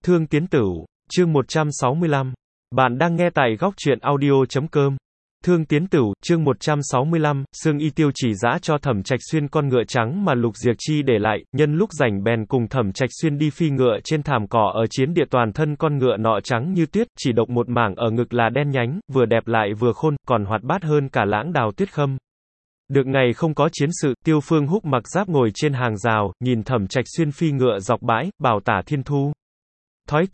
Thương Tiến Tửu, chương 165. Bạn đang nghe tại góc truyện audio.com. Thương Tiến Tửu, chương 165, Sương Y Tiêu Chỉ giã cho Thẩm Trạch Xuyên con ngựa trắng mà Lục Diệp Chi để lại, nhân lúc rảnh bèn cùng Thẩm Trạch Xuyên đi phi ngựa trên thảm cỏ ở chiến địa, toàn thân con ngựa nọ trắng như tuyết, chỉ độc một mảng ở ngực là đen nhánh, vừa đẹp lại vừa khôn, còn hoạt bát hơn cả lãng đào tuyết khâm. Được ngày không có chiến sự, Tiêu Phương Húc mặc giáp ngồi trên hàng rào, nhìn Thẩm Trạch Xuyên phi ngựa dọc bãi, bảo Tả Thiên Thu. Thói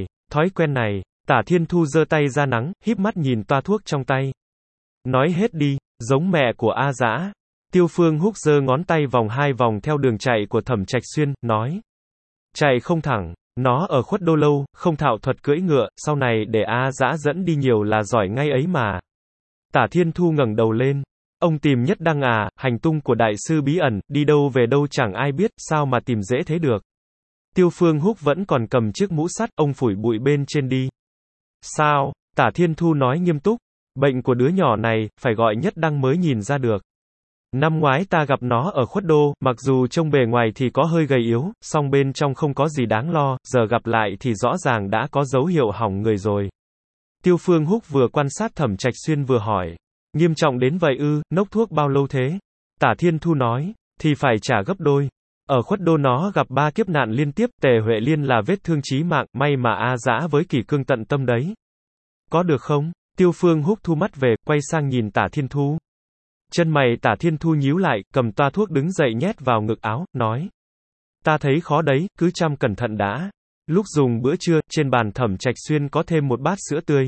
quen này, Tả Thiên Thu giơ tay ra nắng, híp mắt nhìn toa thuốc trong tay. Nói hết đi, giống mẹ của A Dã. Tiêu Phương Húc giơ ngón tay vòng hai vòng theo đường chạy của Thẩm Trạch Xuyên, nói. Chạy không thẳng, nó ở Khuất Đô lâu, không thạo thuật cưỡi ngựa, sau này để A Dã dẫn đi nhiều là giỏi ngay ấy mà. Tả Thiên Thu ngẩng đầu lên. Ông tìm Nhất Đăng à, hành tung của đại sư bí ẩn, đi đâu về đâu chẳng ai biết, sao mà tìm dễ thế được. Tiêu Phương Húc vẫn còn cầm chiếc mũ sắt, ông phủi bụi bên trên đi. Sao? Tả Thiên Thu nói nghiêm túc. Bệnh của đứa nhỏ này, phải gọi Nhất Đăng mới nhìn ra được. Năm ngoái ta gặp nó ở Khuất Đô, mặc dù trông bề ngoài thì có hơi gầy yếu, song bên trong không có gì đáng lo, giờ gặp lại thì rõ ràng đã có dấu hiệu hỏng người rồi. Tiêu Phương Húc vừa quan sát Thẩm Trạch Xuyên vừa hỏi. Nghiêm trọng đến vậy ư, nốc thuốc bao lâu thế? Tả Thiên Thu nói, thì phải trả gấp đôi. Ở Khuất Đô nó gặp 3 kiếp nạn liên tiếp, Tề Huệ Liên là vết thương chí mạng, may mà A Dã với Kỷ Cương tận tâm đấy. Có được không? Tiêu Phương Húc thu mắt về, quay sang nhìn Tả Thiên Thu. Chân mày Tả Thiên Thu nhíu lại, cầm toa thuốc đứng dậy nhét vào ngực áo, nói. Ta thấy khó đấy, cứ chăm cẩn thận đã. Lúc dùng bữa trưa, trên bàn Thẩm Trạch Xuyên có thêm một bát sữa tươi.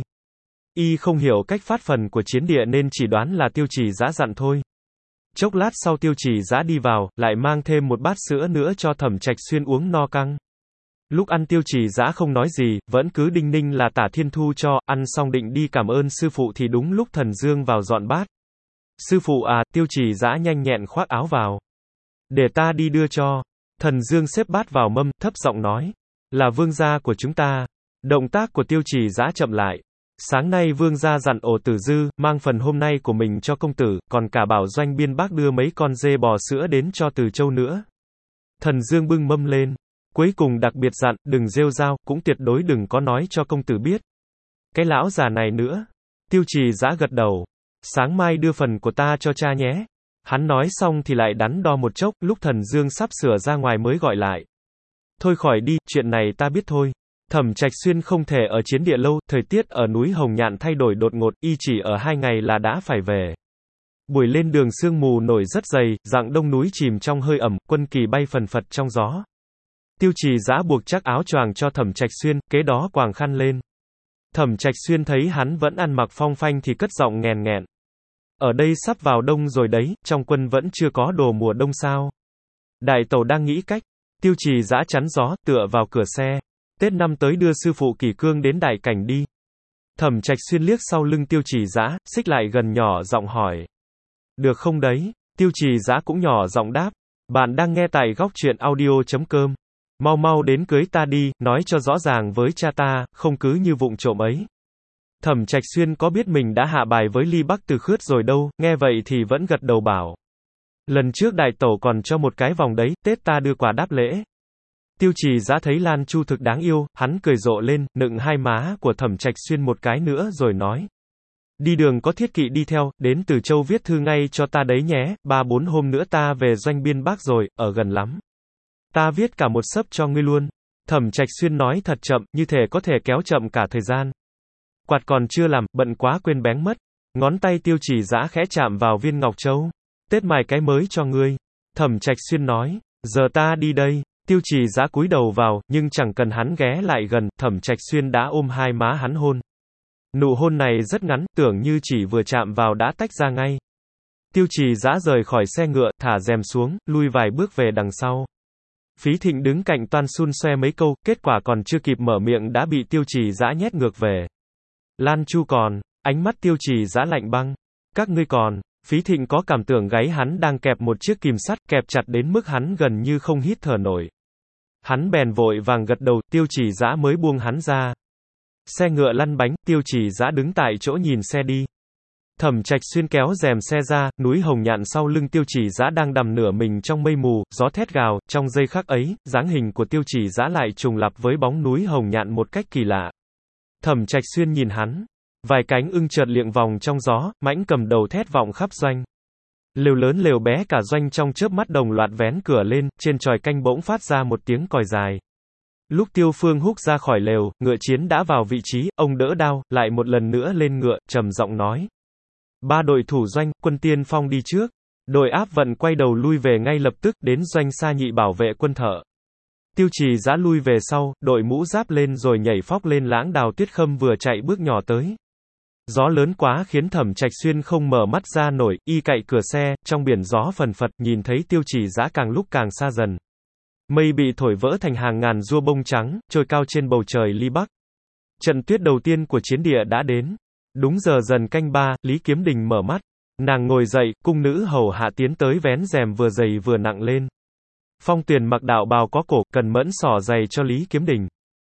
Y không hiểu cách phát phần của chiến địa nên chỉ đoán là Tiêu Chỉ giã dặn thôi. Chốc lát sau Tiêu Chỉ giã đi vào, lại mang thêm một bát sữa nữa cho Thẩm Trạch Xuyên uống no căng. Lúc ăn Tiêu Chỉ giã không nói gì, vẫn cứ đinh ninh là Tả Thiên Thu cho, ăn xong định đi cảm ơn sư phụ thì đúng lúc Thần Dương vào dọn bát. Sư phụ à, Tiêu Chỉ giã nhanh nhẹn khoác áo vào. Để ta đi đưa cho. Thần Dương xếp bát vào mâm, thấp giọng nói. Là vương gia của chúng ta. Động tác của Tiêu Chỉ giã chậm lại. Sáng nay vương gia dặn Ổ Tử Dư, mang phần hôm nay của mình cho công tử, còn cả bảo Doanh Biên Bác đưa mấy con dê bò sữa đến cho Từ Châu nữa. Thần Dương bưng mâm lên. Cuối cùng đặc biệt dặn, đừng rêu rao, cũng tuyệt đối đừng có nói cho công tử biết. Cái lão già này nữa. Tiêu Chỉ giã gật đầu. Sáng mai đưa phần của ta cho cha nhé. Hắn nói xong thì lại đắn đo một chốc, lúc Thần Dương sắp sửa ra ngoài mới gọi lại. Thôi khỏi đi, chuyện này ta biết thôi. Thẩm Trạch Xuyên không thể ở chiến địa lâu, thời tiết ở núi Hồng Nhạn thay đổi đột ngột, y chỉ ở 2 ngày là đã phải về. Buổi lên đường sương mù nổi rất dày, rặng đông núi chìm trong hơi ẩm, quân kỳ bay phần phật trong gió. Tiêu Chỉ giã buộc chắc áo choàng cho Thẩm Trạch Xuyên, kế đó quàng khăn lên. Thẩm Trạch Xuyên thấy hắn vẫn ăn mặc phong phanh thì cất giọng nghèn nghẹn. Ở đây sắp vào đông rồi đấy, trong quân vẫn chưa có đồ mùa đông sao? Đại tẩu đang nghĩ cách. Tiêu Chỉ giã chắn gió, tựa vào cửa xe. Tết năm tới đưa sư phụ Kỷ Cương đến Đại Cảnh đi. Thẩm Trạch Xuyên liếc sau lưng Tiêu Chỉ giã, xích lại gần nhỏ giọng hỏi. Được không đấy? Tiêu Chỉ giã cũng nhỏ giọng đáp. Bạn đang nghe tại góc truyện audio.com. Mau mau đến cưới ta đi, nói cho rõ ràng với cha ta, không cứ như vụng trộm ấy. Thẩm Trạch Xuyên có biết mình đã hạ bài với Ly Bắc Từ Khước rồi đâu, nghe vậy thì vẫn gật đầu bảo. Lần trước đại tẩu còn cho một cái vòng đấy, Tết ta đưa quà đáp lễ. Tiêu Chỉ giã thấy Lan Chu thực đáng yêu, hắn cười rộ lên, nựng hai má của Thẩm Trạch Xuyên một cái nữa rồi nói. Đi đường có thiết kỵ đi theo, đến Từ Châu viết thư ngay cho ta đấy nhé, 3-4 hôm nữa ta về Doanh Biên Bác rồi, ở gần lắm. Ta viết cả một xấp cho ngươi luôn. Thẩm Trạch Xuyên nói thật chậm, như thể có thể kéo chậm cả thời gian. Quạt còn chưa làm, bận quá quên bén mất. Ngón tay Tiêu Chỉ giã khẽ chạm vào viên ngọc châu. Tết mài cái mới cho ngươi. Thẩm Trạch Xuyên nói, giờ ta đi đây. Tiêu Chỉ giã cúi đầu vào, nhưng chẳng cần hắn ghé lại gần, Thẩm Trạch Xuyên đã ôm hai má hắn hôn. Nụ hôn này rất ngắn, tưởng như chỉ vừa chạm vào đã tách ra ngay. Tiêu Chỉ giã rời khỏi xe ngựa, thả rèm xuống, lui vài bước về đằng sau. Phí Thịnh đứng cạnh toan xun xoe mấy câu, kết quả còn chưa kịp mở miệng đã bị Tiêu Chỉ giã nhét ngược về. Lan Chu còn, ánh mắt Tiêu Chỉ giã lạnh băng. Các ngươi còn. Phí Thịnh có cảm tưởng gáy hắn đang kẹp một chiếc kìm sắt, kẹp chặt đến mức hắn gần như không hít thở nổi. Hắn bèn vội vàng gật đầu, Tiêu Chỉ giã mới buông hắn ra. Xe ngựa lăn bánh, Tiêu Chỉ giã đứng tại chỗ nhìn xe đi. Thẩm Trạch Xuyên kéo rèm xe ra, núi Hồng Nhạn sau lưng Tiêu Chỉ Dã đang nằm nửa mình trong mây mù, gió thét gào, trong giây khắc ấy, dáng hình của Tiêu Chỉ Dã lại trùng lặp với bóng núi Hồng Nhạn một cách kỳ lạ. Thẩm Trạch Xuyên nhìn hắn, vài cánh ưng chợt liệng vòng trong gió, mãnh cầm đầu thét vọng khắp doanh. Lều lớn lều bé cả doanh trong chớp mắt đồng loạt vén cửa lên, trên chòi canh bỗng phát ra một tiếng còi dài. Lúc Tiêu Phương Húc ra khỏi lều, ngựa chiến đã vào vị trí, ông đỡ đao, lại một lần nữa lên ngựa, trầm giọng nói. 3 đội thủ doanh, quân tiên phong đi trước. Đội áp vận quay đầu lui về ngay lập tức, đến doanh Sa Nhị bảo vệ quân Thợ. Tiêu Chỉ Dã lui về sau, đội mũ giáp lên rồi nhảy phóc lên lãng đào Tuyết Khâm vừa chạy bước nhỏ tới. Gió lớn quá khiến Thẩm Trạch Xuyên không mở mắt ra nổi, y cậy cửa xe, trong biển gió phần phật, nhìn thấy Tiêu Chỉ Dã càng lúc càng xa dần. Mây bị thổi vỡ thành hàng ngàn tua bông trắng, trôi cao trên bầu trời ly bắc. Trận tuyết đầu tiên của chiến địa đã đến. Đúng giờ dần canh 3, Lý Kiếm Đình mở mắt. Nàng ngồi dậy, cung nữ hầu hạ tiến tới vén rèm vừa dày vừa nặng lên. Phong Tuyền mặc đạo bào có cổ, cần mẫn xỏ giày cho Lý Kiếm Đình.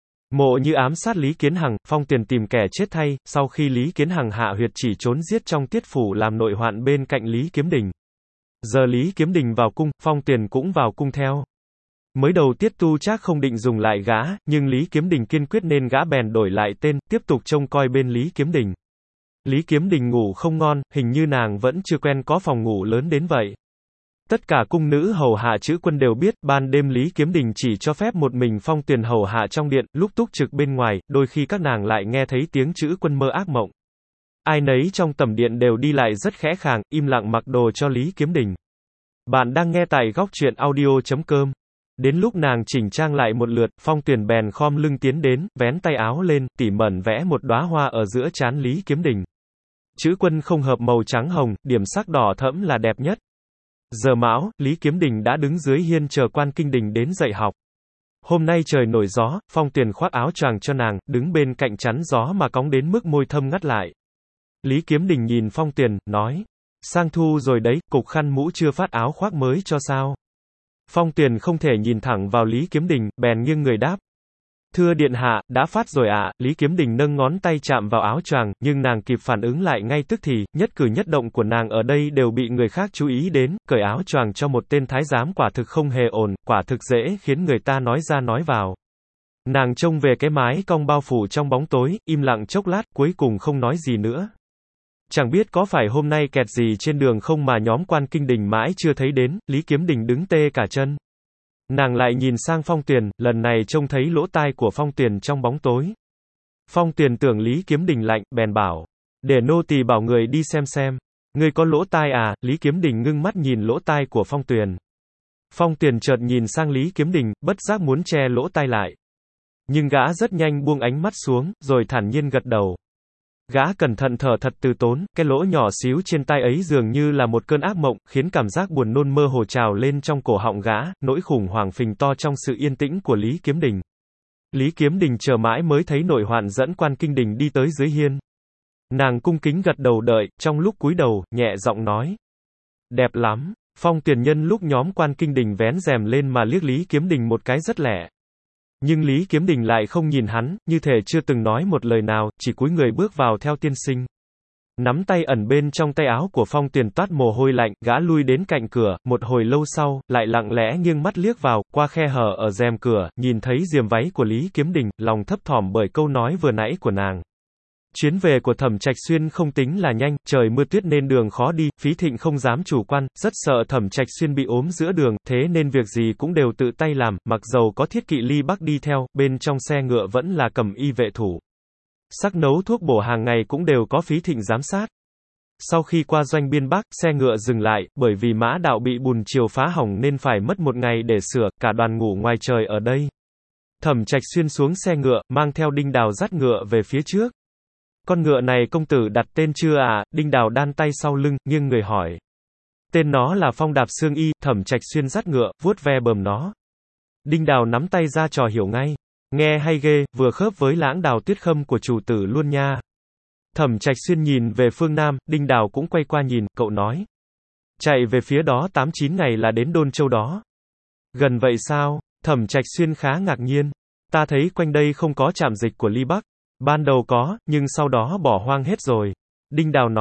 Mộ Như ám sát Lý Kiến Hằng, Phong Tuyền tìm kẻ chết thay, sau khi Lý Kiến Hằng hạ huyệt chỉ trốn giết trong tiết phủ làm nội hoạn bên cạnh Lý Kiếm Đình. Giờ Lý Kiếm Đình vào cung, Phong Tuyền cũng vào cung theo. Mới đầu Tiết Tu Trác không định dùng lại gã, nhưng Lý Kiếm Đình kiên quyết nên gã bèn đổi lại tên, tiếp tục trông coi bên Lý Kiếm Đình. Lý Kiếm Đình ngủ không ngon, hình như nàng vẫn chưa quen có phòng ngủ lớn đến vậy. Tất cả cung nữ hầu hạ chữ quân đều biết, ban đêm Lý Kiếm Đình chỉ cho phép một mình Phong Tuyền hầu hạ trong điện, lúc túc trực bên ngoài, đôi khi các nàng lại nghe thấy tiếng chữ quân mơ ác mộng. Ai nấy trong tầm điện đều đi lại rất khẽ khàng, im lặng mặc đồ cho Lý Kiếm Đình. Bạn đang nghe tại góc truyện audio.com. Đến lúc nàng chỉnh trang lại một lượt, Phong Tuyền bèn khom lưng tiến đến, vén tay áo lên, tỉ mẩn vẽ một đóa hoa ở giữa trán Lý Kiếm Đình. Chữ quân không hợp màu trắng hồng, điểm sắc đỏ thẫm là đẹp nhất. Giờ mão, Lý Kiếm Đình đã đứng dưới hiên chờ quan kinh đình đến dạy học. Hôm nay trời nổi gió, Phong Tuyền khoác áo choàng cho nàng, đứng bên cạnh chắn gió mà cóng đến mức môi thâm ngắt lại. Lý Kiếm Đình nhìn Phong Tuyền, nói. Sang thu rồi đấy, cục khăn mũ chưa phát áo khoác mới cho sao? Phong Tuyền không thể nhìn thẳng vào Lý Kiếm Đình, bèn nghiêng người đáp. Thưa điện hạ, đã phát rồi ạ. Lý Kiếm Đình nâng ngón tay chạm vào áo choàng, nhưng nàng kịp phản ứng lại ngay tức thì, nhất cử nhất động của nàng ở đây đều bị người khác chú ý đến, cởi áo choàng cho một tên thái giám quả thực không hề ổn, quả thực dễ khiến người ta nói ra nói vào. Nàng trông về cái mái cong bao phủ trong bóng tối, im lặng chốc lát, cuối cùng không nói gì nữa. Chẳng biết có phải hôm nay kẹt gì trên đường không mà nhóm quan kinh đình mãi chưa thấy đến, Lý Kiếm Đình đứng tê cả chân. Nàng lại nhìn sang Phong Tuyền, lần này trông thấy lỗ tai của Phong Tuyền trong bóng tối. Phong Tuyền tưởng Lý Kiếm Đình lạnh, bèn bảo. Để nô tỳ bảo người đi xem. Ngươi có lỗ tai à? Lý Kiếm Đình ngưng mắt nhìn lỗ tai của Phong Tuyền. Phong Tuyền chợt nhìn sang Lý Kiếm Đình, bất giác muốn che lỗ tai lại. Nhưng gã rất nhanh buông ánh mắt xuống, rồi thản nhiên gật đầu. Gã cẩn thận thở thật từ tốn, cái lỗ nhỏ xíu trên tai ấy dường như là một cơn ác mộng, khiến cảm giác buồn nôn mơ hồ trào lên trong cổ họng gã, nỗi khủng hoảng phình to trong sự yên tĩnh của Lý Kiếm Đình. Lý Kiếm Đình chờ mãi mới thấy nội hoạn dẫn quan kinh đình đi tới dưới hiên. Nàng cung kính gật đầu đợi, trong lúc cúi đầu, nhẹ giọng nói. Đẹp lắm. Phong Tuyền nhân lúc nhóm quan kinh đình vén rèm lên mà liếc Lý Kiếm Đình một cái rất lẹ. Nhưng Lý Kiếm Đình lại không nhìn hắn, như thể chưa từng nói một lời nào, chỉ cúi người bước vào theo tiên sinh. Nắm tay ẩn bên trong tay áo của Phong Tuyền toát mồ hôi lạnh, gã lui đến cạnh cửa, một hồi lâu sau, lại lặng lẽ nghiêng mắt liếc vào, qua khe hở ở rèm cửa, nhìn thấy diềm váy của Lý Kiếm Đình, lòng thấp thỏm bởi câu nói vừa nãy của nàng. Chuyến về của Thẩm Trạch Xuyên không tính là nhanh, trời mưa tuyết nên đường khó đi, Phí Thịnh không dám chủ quan, rất sợ Thẩm Trạch Xuyên bị ốm giữa đường, thế nên việc gì cũng đều tự tay làm, mặc dầu có Thiết Kỵ Ly Bắc đi theo, bên trong xe ngựa vẫn là cầm y vệ thủ. Sắc nấu thuốc bổ hàng ngày cũng đều có Phí Thịnh giám sát. Sau khi qua doanh biên Bắc, xe ngựa dừng lại, bởi vì mã đạo bị bùn triều phá hỏng nên phải mất một ngày để sửa, cả đoàn ngủ ngoài trời ở đây. Thẩm Trạch Xuyên xuống xe ngựa, mang theo Đinh Đào dắt ngựa về phía trước. Con ngựa này công tử đặt tên chưa à? Đinh Đào đan tay sau lưng, nghiêng người hỏi. Tên nó là Phong Đạp Xương Y. Thẩm Trạch Xuyên dắt ngựa, vuốt ve bờm nó. Đinh Đào nắm tay ra trò hiểu ngay. Nghe hay ghê, vừa khớp với lãng đào Tuyết Khâm của chủ tử luôn nha. Thẩm Trạch Xuyên nhìn về phương Nam, Đinh Đào cũng quay qua nhìn, cậu nói. Chạy về phía đó 8-9 ngày là đến Đôn Châu đó. Gần vậy sao? Thẩm Trạch Xuyên khá ngạc nhiên. Ta thấy quanh đây không có trạm dịch của Ly Bắc. Ban đầu có, nhưng sau đó bỏ hoang hết rồi. Đinh Đào nói.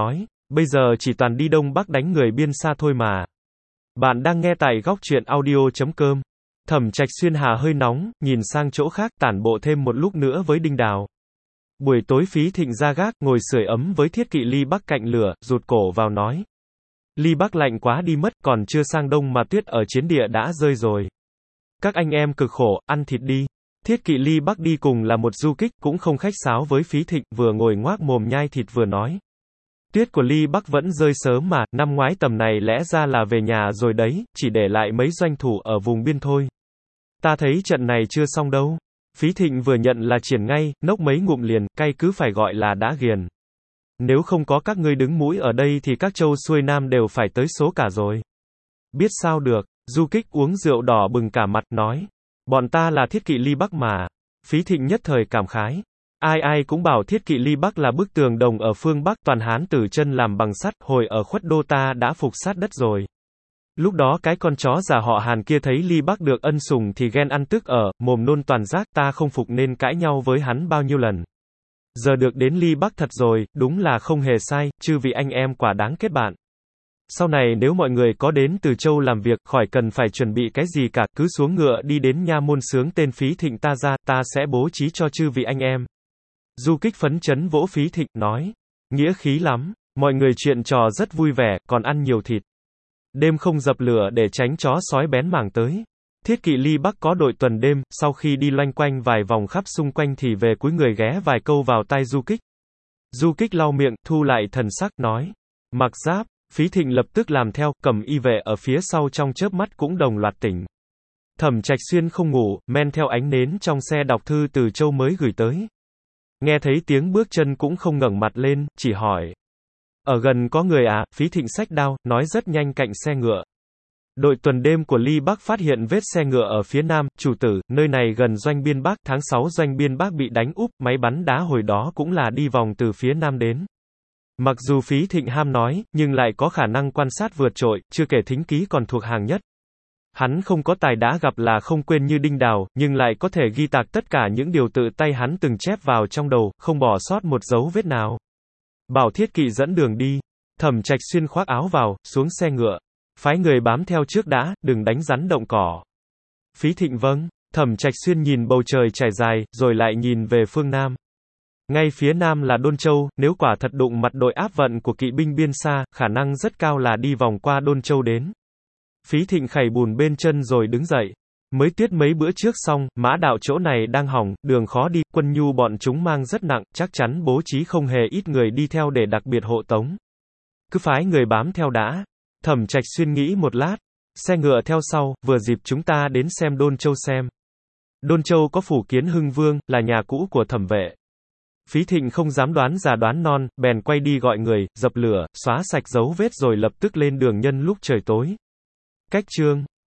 Bây giờ chỉ toàn đi đông bắc đánh người biên xa thôi mà. Bạn đang nghe tại góc truyện audio.com. Thẩm Trạch Xuyên hà hơi nóng, nhìn sang chỗ khác, tản bộ thêm một lúc nữa với Đinh Đào. Buổi tối Phí Thịnh ra gác, ngồi sưởi ấm với Thiết Kỵ Ly Bắc cạnh lửa, rụt cổ vào nói. Ly Bắc lạnh quá đi mất, còn chưa sang đông mà tuyết ở chiến địa đã rơi rồi. Các anh em cực khổ, ăn thịt đi. Thiết Kỵ Ly Bắc đi cùng là một du kích, cũng không khách sáo với Phí Thịnh, vừa ngồi ngoác mồm nhai thịt vừa nói. Tuyết của Ly Bắc vẫn rơi sớm mà, năm ngoái tầm này lẽ ra là về nhà rồi đấy, chỉ để lại mấy doanh thủ ở vùng biên thôi. Ta thấy trận này chưa xong đâu. Phí Thịnh vừa nhận là triển ngay, nốc mấy ngụm liền, cay cứ phải gọi là đã ghiền. Nếu không có các ngươi đứng mũi ở đây thì các châu xuôi nam đều phải tới số cả rồi. Biết sao được, du kích uống rượu đỏ bừng cả mặt, nói. Bọn ta là Thiết Kỵ Ly Bắc mà. Phí Thịnh nhất thời cảm khái. Ai ai cũng bảo Thiết Kỵ Ly Bắc là bức tường đồng ở phương Bắc, toàn Hán tử chân làm bằng sắt, hồi ở Khuất Đô ta đã phục sát đất rồi. Lúc đó cái con chó già họ Hàn kia thấy Ly Bắc được ân sủng thì ghen ăn tức ở, mồm nôn toàn rác, ta không phục nên cãi nhau với hắn bao nhiêu lần. Giờ được đến Ly Bắc thật rồi, đúng là không hề sai, chư vị anh em quả đáng kết bạn. Sau này nếu mọi người có đến Từ Châu làm việc, khỏi cần phải chuẩn bị cái gì cả, cứ xuống ngựa đi đến nha môn sướng tên Phí Thịnh ta ra, ta sẽ bố trí cho chư vị anh em. Du kích phấn chấn vỗ Phí Thịnh, nói. Nghĩa khí lắm, mọi người chuyện trò rất vui vẻ, còn ăn nhiều thịt. Đêm không dập lửa để tránh chó sói bén mảng tới. Thiết Kỵ Ly Bắc có đội tuần đêm, sau khi đi loanh quanh vài vòng khắp xung quanh thì về cúi người ghé vài câu vào tai du kích. Du kích lau miệng, thu lại thần sắc, nói. Mặc giáp. Phí Thịnh lập tức làm theo, cầm y vệ ở phía sau trong chớp mắt cũng đồng loạt tỉnh. Thẩm Trạch Xuyên không ngủ, men theo ánh nến trong xe đọc thư Từ Châu mới gửi tới. Nghe thấy tiếng bước chân cũng không ngẩng mặt lên, chỉ hỏi. Ở gần có người à? Phí Thịnh xách đao, nói rất nhanh cạnh xe ngựa. Đội tuần đêm của Ly Bắc phát hiện vết xe ngựa ở phía nam, chủ tử, nơi này gần doanh biên Bắc, tháng 6 doanh biên Bắc bị đánh úp, máy bắn đá hồi đó cũng là đi vòng từ phía nam đến. Mặc dù Phí Thịnh ham nói, nhưng lại có khả năng quan sát vượt trội, chưa kể thính ký còn thuộc hàng nhất. Hắn không có tài đã gặp là không quên như Đinh Đào, nhưng lại có thể ghi tạc tất cả những điều tự tay hắn từng chép vào trong đầu, không bỏ sót một dấu vết nào. Bảo Thiết Kỵ dẫn đường đi. Thẩm Trạch Xuyên khoác áo vào, xuống xe ngựa. Phái người bám theo trước đã, đừng đánh rắn động cỏ. Phí Thịnh vâng. Thẩm Trạch Xuyên nhìn bầu trời trải dài, rồi lại nhìn về phương Nam. Ngay phía Nam là Đôn Châu, nếu quả thật đụng mặt đội áp vận của kỵ binh biên xa, khả năng rất cao là đi vòng qua Đôn Châu đến. Phí Thịnh khảy bùn bên chân rồi đứng dậy. Mới tuyết mấy bữa trước xong, mã đạo chỗ này đang hỏng, đường khó đi, quân nhu bọn chúng mang rất nặng, chắc chắn bố trí không hề ít người đi theo để đặc biệt hộ tống. Cứ phái người bám theo đã. Thẩm Trạch Xuyên nghĩ một lát. Xe ngựa theo sau, vừa dịp chúng ta đến xem Đôn Châu xem. Đôn Châu có phủ Kiến Hưng Vương, là nhà cũ của Thẩm vệ. Phí Thịnh không dám đoán già đoán non, bèn quay đi gọi người, dập lửa, xóa sạch dấu vết rồi lập tức lên đường nhân lúc trời tối. Cách chương